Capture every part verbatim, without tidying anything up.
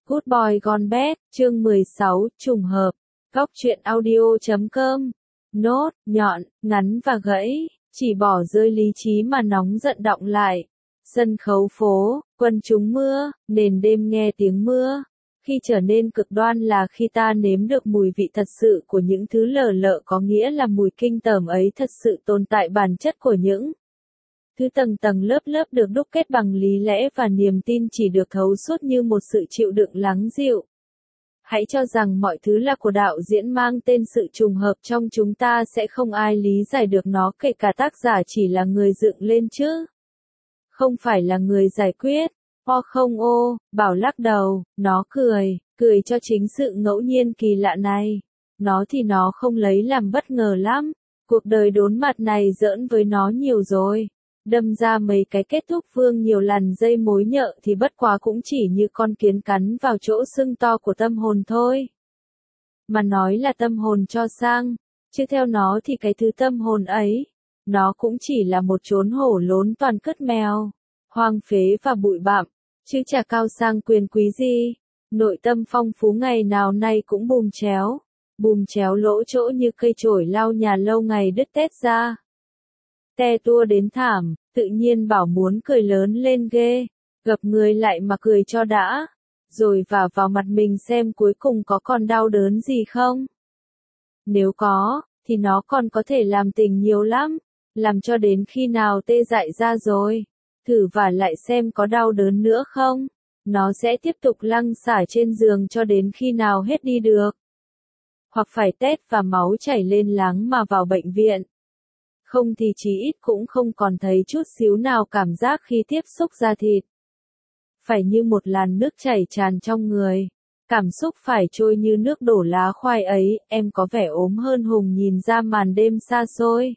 Good Boy Gone Bad, chương mười sáu, trùng hợp. Góc truyện audio chấm com. Nốt, nhọn, ngắn và gãy, chỉ bỏ rơi lý trí mà nóng giận đọng lại. Sân khấu phố, quân chúng mưa, nền đêm nghe tiếng mưa. Khi trở nên cực đoan là khi ta nếm được mùi vị thật sự của những thứ lờ lợ, có nghĩa là mùi kinh tởm ấy thật sự tồn tại bản chất của những thứ tầng tầng lớp lớp được đúc kết bằng lý lẽ và niềm tin chỉ được thấu suốt như một sự chịu đựng lắng dịu. Hãy cho rằng mọi thứ là của đạo diễn mang tên sự trùng hợp trong chúng ta, sẽ không ai lý giải được nó, kể cả tác giả chỉ là người dựng lên chứ. Không phải là người giải quyết. O không ô, Bảo lắc đầu, nó cười, cười cho chính sự ngẫu nhiên kỳ lạ này. Nó thì nó không lấy làm bất ngờ lắm. Cuộc đời đốn mặt này giỡn với nó nhiều rồi. Đâm ra mấy cái kết thúc vương nhiều lằn dây mối nhợ thì bất quá cũng chỉ như con kiến cắn vào chỗ sưng to của tâm hồn thôi. Mà nói là tâm hồn cho sang, chứ theo nó thì cái thứ tâm hồn ấy, nó cũng chỉ là một chốn hổ lốn toàn cứt mèo, hoang phế và bụi bặm, chứ chả cao sang quyền quý gì. Nội tâm phong phú ngày nào nay cũng bùm chéo, bùm chéo lỗ chỗ như cây chổi lau nhà lâu ngày đứt tét ra. Te tua đến thảm, tự nhiên Bảo muốn cười lớn lên ghê, gập người lại mà cười cho đã, rồi vả vào mặt mình xem cuối cùng có còn đau đớn gì không. Nếu có, thì nó còn có thể làm tình nhiều lắm, làm cho đến khi nào tê dại ra rồi, thử vả lại xem có đau đớn nữa không, nó sẽ tiếp tục lăng xả trên giường cho đến khi nào hết đi được. Hoặc phải tét và máu chảy lên láng mà vào bệnh viện. Không thì chí ít cũng không còn thấy chút xíu nào cảm giác khi tiếp xúc da thịt. Phải như một làn nước chảy tràn trong người. Cảm xúc phải trôi như nước đổ lá khoai ấy, em có vẻ ốm hơn Hùng nhìn ra màn đêm xa xôi.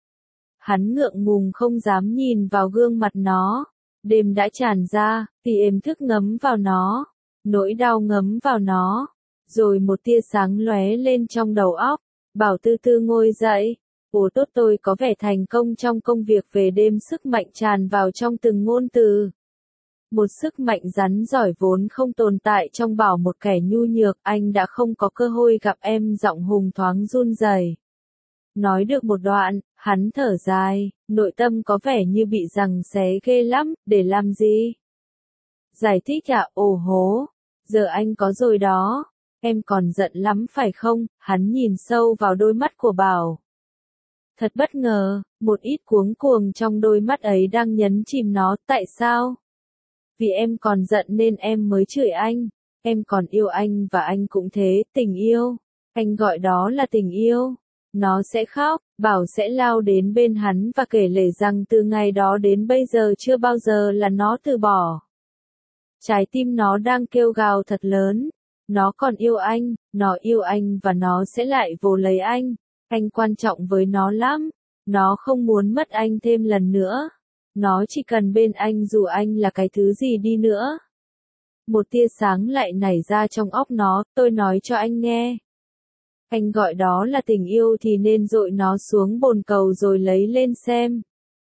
Hắn ngượng ngùng không dám nhìn vào gương mặt nó. Đêm đã tràn ra, thì êm thức ngấm vào nó. Nỗi đau ngấm vào nó. Rồi một tia sáng lóe lên trong đầu óc. Bảo từ từ ngồi dậy. Ồ tốt, tôi có vẻ thành công trong công việc về đêm, sức mạnh tràn vào trong từng ngôn từ. Một sức mạnh rắn giỏi vốn không tồn tại trong Bảo, một kẻ nhu nhược. Anh đã không có cơ hội gặp em, giọng Hùng thoáng run rẩy. Nói được một đoạn, hắn thở dài, nội tâm có vẻ như bị giằng xé ghê lắm, để làm gì? Giải thích ạ, ồ hố, giờ anh có rồi đó, em còn giận lắm phải không? Hắn nhìn sâu vào đôi mắt của Bảo. Thật bất ngờ, một ít cuống cuồng trong đôi mắt ấy đang nhấn chìm nó. Tại sao? Vì em còn giận nên em mới chửi anh. Em còn yêu anh và anh cũng thế, tình yêu. Anh gọi đó là tình yêu. Nó sẽ khóc, Bảo sẽ lao đến bên hắn và kể lể rằng từ ngày đó đến bây giờ chưa bao giờ là nó từ bỏ. Trái tim nó đang kêu gào thật lớn. Nó còn yêu anh, nó yêu anh và nó sẽ lại vồ lấy anh. Anh quan trọng với nó lắm. Nó không muốn mất anh thêm lần nữa. Nó chỉ cần bên anh dù anh là cái thứ gì đi nữa. Một tia sáng lại nảy ra trong óc nó. Tôi nói cho anh nghe. Anh gọi đó là tình yêu thì nên dội nó xuống bồn cầu rồi lấy lên xem.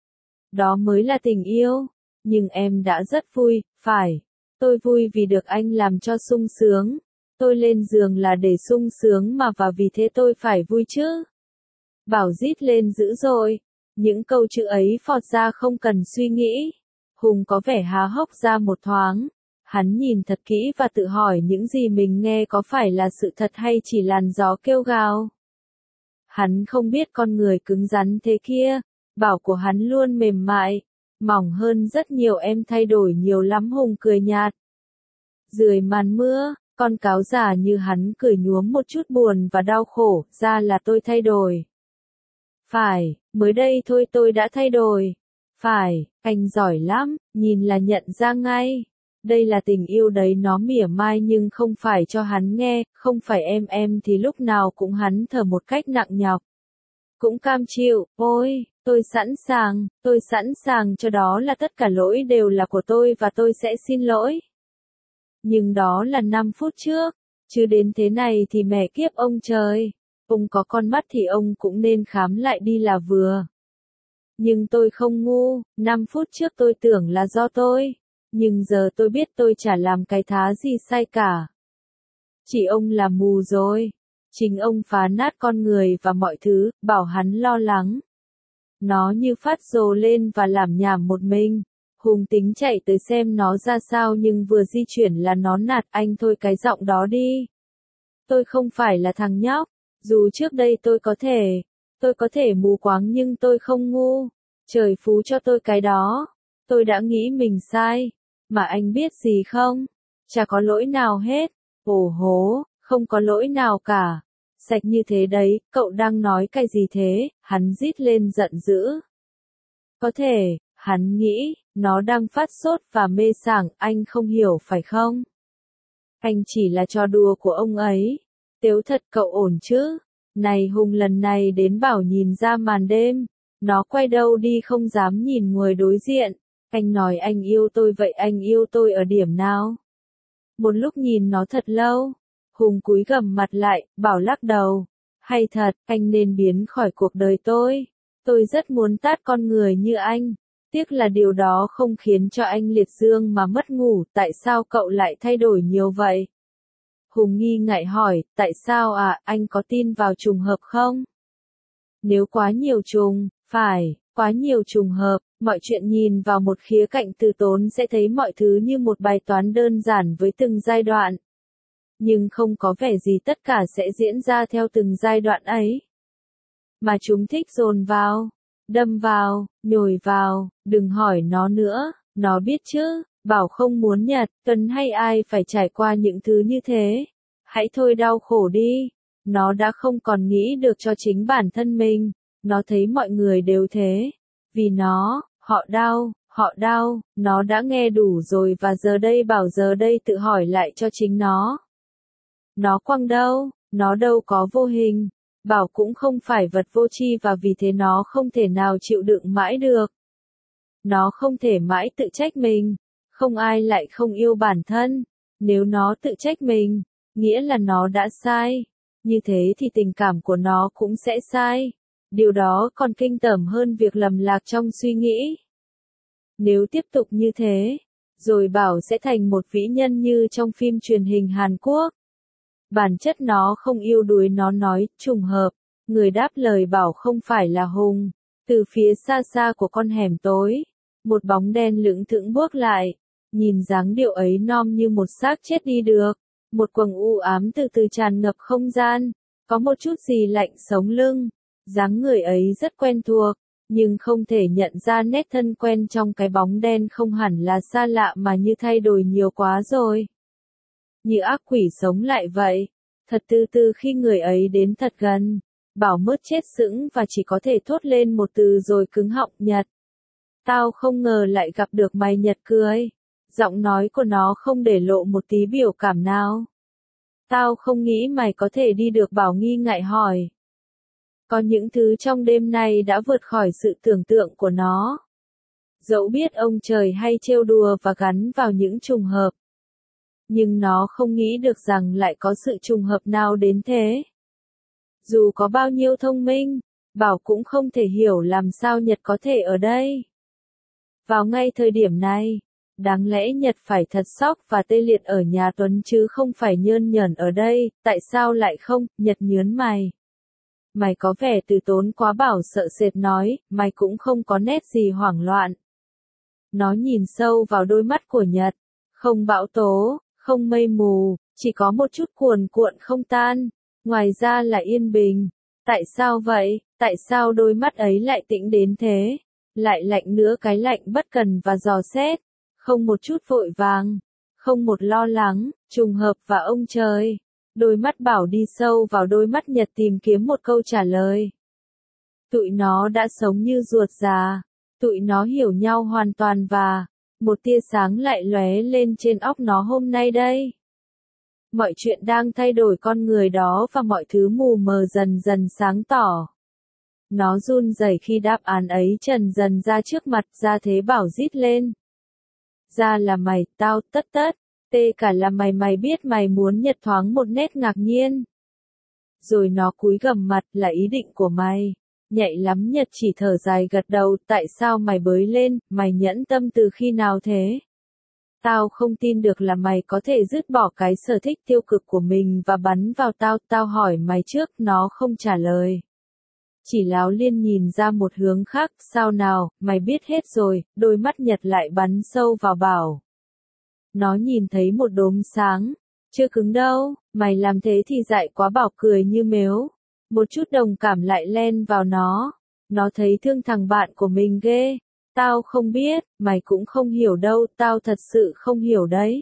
Đó mới là tình yêu. Nhưng em đã rất vui, phải. Tôi vui vì được anh làm cho sung sướng. Tôi lên giường là để sung sướng mà, và vì thế tôi phải vui chứ. Bảo rít lên dữ dội. Những câu chữ ấy phọt ra không cần suy nghĩ. Hùng có vẻ há hốc ra một thoáng. Hắn nhìn thật kỹ và tự hỏi những gì mình nghe có phải là sự thật hay chỉ làn gió kêu gào. Hắn không biết con người cứng rắn thế kia. Bảo của hắn luôn mềm mại, mỏng hơn rất nhiều. Em thay đổi nhiều lắm. Hùng cười nhạt. Dưới màn mưa, con cáo già như hắn cười nhuốm một chút buồn và đau khổ. Ra là tôi thay đổi. Phải, mới đây thôi tôi đã thay đổi. Phải, anh giỏi lắm, nhìn là nhận ra ngay. Đây là tình yêu đấy, nó mỉa mai nhưng không phải cho hắn nghe, không phải em em thì lúc nào cũng hắn thở một cách nặng nhọc. Cũng cam chịu, ôi, tôi sẵn sàng, tôi sẵn sàng cho đó là tất cả lỗi đều là của tôi và tôi sẽ xin lỗi. Nhưng đó là năm phút trước, chứ đến thế này thì mẹ kiếp ông trời. Ông có con mắt thì ông cũng nên khám lại đi là vừa. Nhưng tôi không ngu, năm phút trước tôi tưởng là do tôi. Nhưng giờ tôi biết tôi chả làm cái thá gì sai cả. Chỉ ông là mù rồi. Chính ông phá nát con người và mọi thứ, bảo hắn lo lắng. Nó như phát rồ lên và làm nhảm một mình. Hùng tính chạy tới xem nó ra sao nhưng vừa di chuyển là nó nạt anh thôi cái giọng đó đi. Tôi không phải là thằng nhóc. Dù trước đây tôi có thể, tôi có thể mù quáng nhưng tôi không ngu. Trời phú cho tôi cái đó. Tôi đã nghĩ mình sai. Mà anh biết gì không? Chả có lỗi nào hết. Ồ hố, không có lỗi nào cả. Sạch như thế đấy, cậu đang nói cái gì thế? Hắn rít lên giận dữ. Có thể, hắn nghĩ, nó đang phát sốt và mê sảng, anh không hiểu phải không? Anh chỉ là trò đùa của ông ấy. Tếu thật cậu ổn chứ? Này Hùng lần này đến bảo nhìn ra màn đêm. Nó quay đầu đi không dám nhìn người đối diện. Anh nói anh yêu tôi vậy anh yêu tôi ở điểm nào? Một lúc nhìn nó thật lâu. Hùng cúi gằm mặt lại, bảo lắc đầu. Hay thật, anh nên biến khỏi cuộc đời tôi. Tôi rất muốn tát con người như anh. Tiếc là điều đó không khiến cho anh liệt dương mà mất ngủ. Tại sao cậu lại thay đổi nhiều vậy? Hùng nghi ngại hỏi, tại sao à, anh có tin vào trùng hợp không? Nếu quá nhiều trùng, phải, quá nhiều trùng hợp, mọi chuyện nhìn vào một khía cạnh từ tốn sẽ thấy mọi thứ như một bài toán đơn giản với từng giai đoạn. Nhưng không có vẻ gì tất cả sẽ diễn ra theo từng giai đoạn ấy. Mà chúng thích dồn vào, đâm vào, nhồi vào, đừng hỏi nó nữa, nó biết chứ, bảo không muốn Nhật, cần hay ai phải trải qua những thứ như thế. Hãy thôi đau khổ đi, nó đã không còn nghĩ được cho chính bản thân mình, nó thấy mọi người đều thế. Vì nó, họ đau, họ đau, nó đã nghe đủ rồi và giờ đây bảo giờ đây tự hỏi lại cho chính nó. Nó quăng đâu, nó đâu có vô hình, bảo cũng không phải vật vô tri và vì thế nó không thể nào chịu đựng mãi được. Nó không thể mãi tự trách mình, không ai lại không yêu bản thân, nếu nó tự trách mình, nghĩa là nó đã sai, như thế thì tình cảm của nó cũng sẽ sai, điều đó còn kinh tởm hơn việc lầm lạc trong suy nghĩ. Nếu tiếp tục như thế, rồi bảo sẽ thành một vĩ nhân như trong phim truyền hình Hàn Quốc. Bản chất nó không yêu đuối nó nói, trùng hợp, người đáp lời bảo không phải là Hùng. Từ phía xa xa của con hẻm tối, một bóng đen lững thững bước lại, nhìn dáng điệu ấy nom như một xác chết đi được, một quầng u ám từ từ tràn ngập không gian, có một chút gì lạnh sống lưng, dáng người ấy rất quen thuộc, nhưng không thể nhận ra nét thân quen trong cái bóng đen không hẳn là xa lạ mà như thay đổi nhiều quá rồi. Như ác quỷ sống lại vậy, thật từ từ khi người ấy đến thật gần, bảo mớt chết sững và chỉ có thể thốt lên một từ rồi cứng họng Nhật. Tao không ngờ lại gặp được mày Nhật cười. Giọng nói của nó không để lộ một tí biểu cảm nào. Tao không nghĩ mày có thể đi được bảo nghi ngại hỏi. Có những thứ trong đêm nay đã vượt khỏi sự tưởng tượng của nó. Dẫu biết ông trời hay trêu đùa và gắn vào những trùng hợp. Nhưng nó không nghĩ được rằng lại có sự trùng hợp nào đến thế. Dù có bao nhiêu thông minh, bảo cũng không thể hiểu làm sao Nhật có thể ở đây. Vào ngay thời điểm này, đáng lẽ Nhật phải thật sốc và tê liệt ở nhà Tuấn chứ không phải nhơn nhởn ở đây, tại sao lại không, Nhật nhớn mày. Mày có vẻ từ tốn quá bảo sợ sệt nói, mày cũng không có nét gì hoảng loạn. Nó nhìn sâu vào đôi mắt của Nhật, không bão tố, không mây mù, chỉ có một chút cuồn cuộn không tan, ngoài ra là yên bình. Tại sao vậy, tại sao đôi mắt ấy lại tĩnh đến thế? Lại lạnh nữa cái lạnh bất cần và dò xét, không một chút vội vàng, không một lo lắng, trùng hợp và ông trời. Đôi mắt bảo đi sâu vào đôi mắt Nhật tìm kiếm một câu trả lời. Tụi nó đã sống như ruột già, tụi nó hiểu nhau hoàn toàn và một tia sáng lại lóe lên trên óc nó hôm nay đây. Mọi chuyện đang thay đổi con người đó và mọi thứ mù mờ dần dần sáng tỏ. Nó run rẩy khi đáp án ấy trần dần ra trước mặt, ra thế bảo rít lên. Ra là mày, tao, tất tất, tê cả là mày mày biết mày muốn Nhật thoáng một nét ngạc nhiên. Rồi nó cúi gằm mặt là ý định của mày. Nhạy lắm Nhật chỉ thở dài gật đầu, tại sao mày bới lên, mày nhẫn tâm từ khi nào thế? Tao không tin được là mày có thể dứt bỏ cái sở thích tiêu cực của mình và bắn vào tao. Tao hỏi mày trước, nó không trả lời. Chỉ láo liên nhìn ra một hướng khác. Sao nào, mày biết hết rồi. Đôi mắt Nhật lại bắn sâu vào Bảo. Nó nhìn thấy một đốm sáng. Chưa cứng đâu, mày làm thế thì dại quá. Bảo cười như mếu. Một chút đồng cảm lại len vào nó. Nó thấy thương thằng bạn của mình ghê. Tao không biết, mày cũng không hiểu đâu, tao thật sự không hiểu đấy.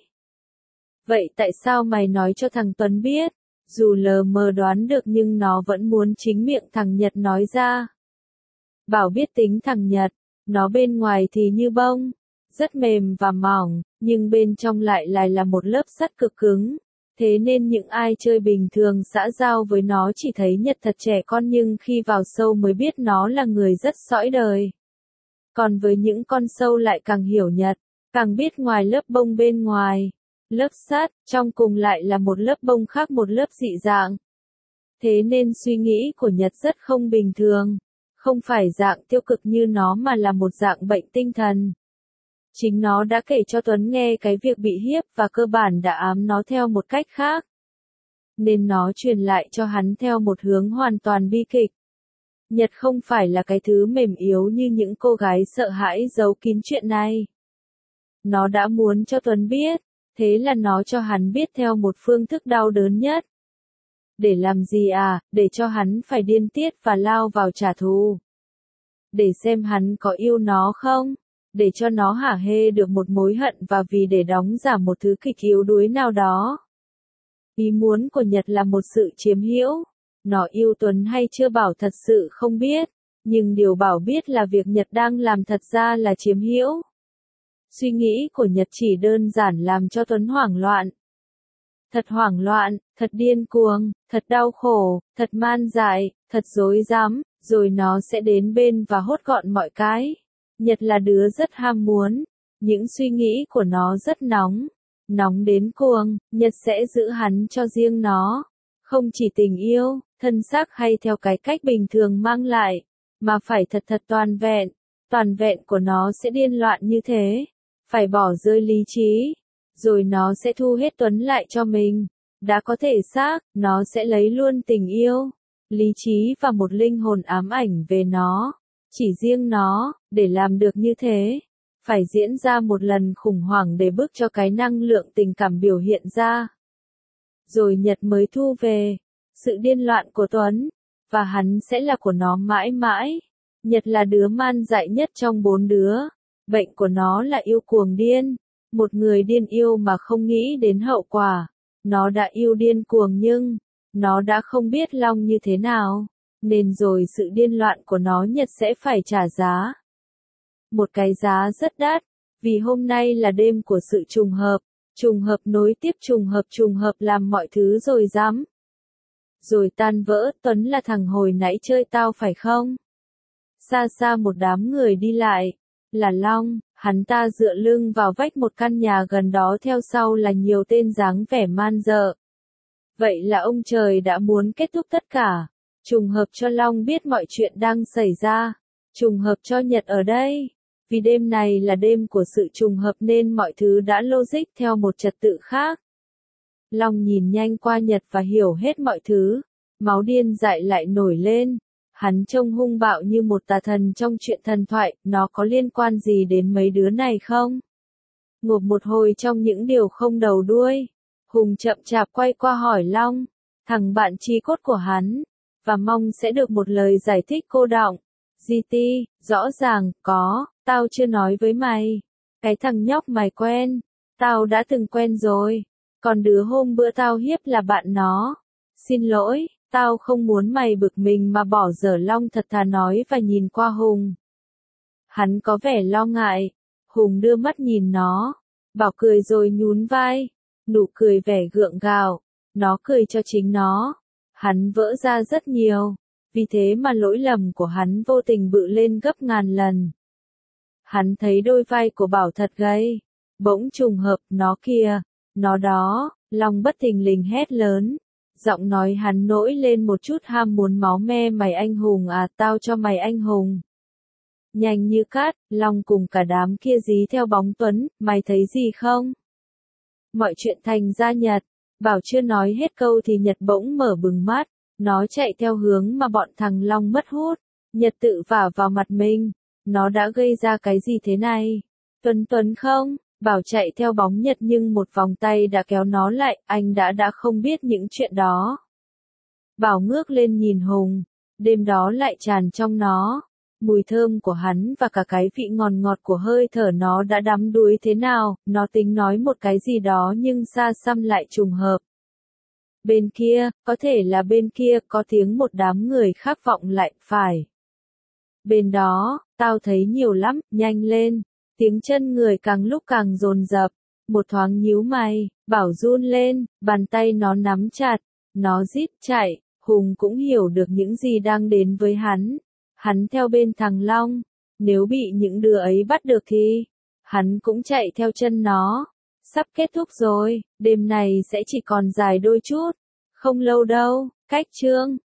Vậy tại sao mày nói cho thằng Tuấn biết? Dù lờ mờ đoán được nhưng nó vẫn muốn chính miệng thằng Nhật nói ra. Bảo biết tính thằng Nhật, nó bên ngoài thì như bông, rất mềm và mỏng, nhưng bên trong lại lại là một lớp sắt cực cứng. Thế nên những ai chơi bình thường xã giao với nó chỉ thấy Nhật thật trẻ con, nhưng khi vào sâu mới biết nó là người rất sõi đời. Còn với những con sâu lại càng hiểu Nhật, càng biết ngoài lớp bông bên ngoài, lớp sắt, trong cùng lại là một lớp bông khác, một lớp dị dạng. Thế nên suy nghĩ của Nhật rất không bình thường, không phải dạng tiêu cực như nó mà là một dạng bệnh tinh thần. Chính nó đã kể cho Tuấn nghe cái việc bị hiếp và cơ bản đã ám nó theo một cách khác. Nên nó truyền lại cho hắn theo một hướng hoàn toàn bi kịch. Nhật không phải là cái thứ mềm yếu như những cô gái sợ hãi giấu kín chuyện này. Nó đã muốn cho Tuấn biết, thế là nó cho hắn biết theo một phương thức đau đớn nhất. Để làm gì à, để cho hắn phải điên tiết và lao vào trả thù. Để xem hắn có yêu nó không, để cho nó hả hê được một mối hận và vì để đóng giả một thứ kịch yếu đuối nào đó. Ý muốn của Nhật là một sự chiếm hữu. Nó yêu Tuấn hay chưa Bảo thật sự không biết, nhưng điều Bảo biết là việc Nhật đang làm thật ra là chiếm hữu. Suy nghĩ của Nhật chỉ đơn giản làm cho Tuấn hoảng loạn. Thật hoảng loạn, thật điên cuồng, thật đau khổ, thật man dại, thật rối rắm, rồi nó sẽ đến bên và hốt gọn mọi cái. Nhật là đứa rất ham muốn, những suy nghĩ của nó rất nóng, nóng đến cuồng. Nhật sẽ giữ hắn cho riêng nó, không chỉ tình yêu, thân xác hay theo cái cách bình thường mang lại, mà phải thật thật toàn vẹn. Toàn vẹn của nó sẽ điên loạn như thế, phải bỏ rơi lý trí, rồi nó sẽ thu hết Tuấn lại cho mình. Đã có thể xác, nó sẽ lấy luôn tình yêu, lý trí và một linh hồn ám ảnh về nó, chỉ riêng nó. Để làm được như thế, phải diễn ra một lần khủng hoảng để bức cho cái năng lượng tình cảm biểu hiện ra. Rồi Nhật mới thu về sự điên loạn của Tuấn, và hắn sẽ là của nó mãi mãi. Nhật là đứa man dại nhất trong bốn đứa. Bệnh của nó là yêu cuồng điên. Một người điên yêu mà không nghĩ đến hậu quả. Nó đã yêu điên cuồng nhưng nó đã không biết long như thế nào. Nên rồi sự điên loạn của nó Nhật sẽ phải trả giá. Một cái giá rất đắt. Vì hôm nay là đêm của sự trùng hợp. Trùng hợp nối tiếp trùng hợp, trùng hợp làm mọi thứ rồi dám. Rồi tan vỡ. Tuấn là thằng hồi nãy chơi tao phải không? Xa xa một đám người đi lại. Là Long. Hắn ta dựa lưng vào vách một căn nhà gần đó, theo sau là nhiều tên dáng vẻ man dợ. Vậy là ông trời đã muốn kết thúc tất cả. Trùng hợp cho Long biết mọi chuyện đang xảy ra. Trùng hợp cho Nhật ở đây. Vì đêm này là đêm của sự trùng hợp nên mọi thứ đã logic theo một trật tự khác. Long nhìn nhanh qua Nhật và hiểu hết mọi thứ. Máu điên dại lại nổi lên. Hắn trông hung bạo như một tà thần trong chuyện thần thoại. Nó có liên quan gì đến mấy đứa này không? Ngộp một hồi trong những điều không đầu đuôi, Hùng chậm chạp quay qua hỏi Long, thằng bạn chi cốt của hắn, và mong sẽ được một lời giải thích cô đọng. giê tê, rõ ràng, có, tao chưa nói với mày. Cái thằng nhóc mày quen, tao đã từng quen rồi. Còn đứa hôm bữa tao hiếp là bạn nó. Xin lỗi, tao không muốn mày bực mình mà bỏ dở. Long thật thà nói và nhìn qua Hùng. Hắn có vẻ lo ngại. Hùng đưa mắt nhìn nó. Bảo cười rồi nhún vai. Nụ cười vẻ gượng gạo. Nó cười cho chính nó. Hắn vỡ ra rất nhiều. Vì thế mà lỗi lầm của hắn vô tình bự lên gấp ngàn lần. Hắn thấy đôi vai của Bảo thật gầy. Bỗng trùng hợp, nó kìa, nó đó. Long bất thình lình hét lớn. Giọng nói hắn nổi lên một chút ham muốn máu me. Mày anh hùng à, tao cho mày anh hùng. nhanh như cát, Long cùng cả đám kia dí theo bóng Tuấn, mày thấy gì không? Mọi chuyện thành ra Nhật, Bảo chưa nói hết câu thì Nhật bỗng mở bừng mắt, nó chạy theo hướng mà bọn thằng Long mất hút, Nhật tự vả vào mặt mình, nó đã gây ra cái gì thế này? Tuấn Tuấn không? Bảo chạy theo bóng Nhật nhưng một vòng tay đã kéo nó lại, anh đã đã không biết những chuyện đó. Bảo ngước lên nhìn Hùng, đêm đó lại tràn trong nó, mùi thơm của hắn và cả cái vị ngọt ngọt của hơi thở nó đã đắm đuối thế nào, nó tính nói một cái gì đó nhưng xa xăm lại trùng hợp. Bên kia, có thể là bên kia, có tiếng một đám người khác vọng lại, phải. Bên đó, tao thấy nhiều lắm, nhanh lên. Tiếng chân người càng lúc càng dồn dập, một thoáng nhíu mày, Bảo run lên, bàn tay nó nắm chặt, nó rít chạy, Hùng cũng hiểu được những gì đang đến với hắn. Hắn theo bên thằng Long, nếu bị những đứa ấy bắt được thì, hắn cũng chạy theo chân nó. Sắp kết thúc rồi, đêm này sẽ chỉ còn dài đôi chút, không lâu đâu, cách chương.